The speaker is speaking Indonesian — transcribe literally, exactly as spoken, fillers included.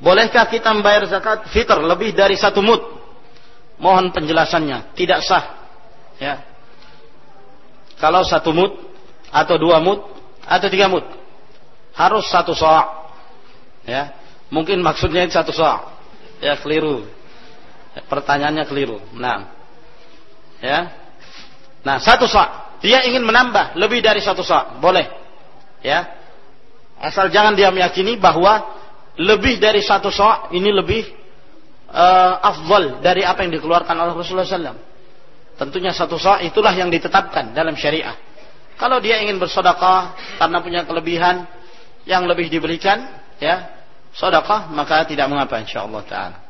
Bolehkah kita membayar zakat fitr lebih dari satu mud? Mohon penjelasannya. Tidak sah. Ya. Kalau satu mud atau dua mud atau tiga mud, harus satu sa'. Ya. Mungkin maksudnya itu satu sa'. Ya, keliru. Pertanyaannya keliru. Nah. Ya. Nah, satu sa'. Dia ingin menambah lebih dari satu sa', boleh. Ya. Asal jangan dia meyakini bahwa lebih dari satu sa' ini lebih uh, afdal dari apa yang dikeluarkan oleh Rasulullah shallallahu alaihi wasallam. Tentunya satu sa' itulah yang ditetapkan dalam syariah. Kalau dia ingin bersedekah karena punya kelebihan yang lebih diberikan, ya, sedekah, maka tidak mengapa insyaallah taala.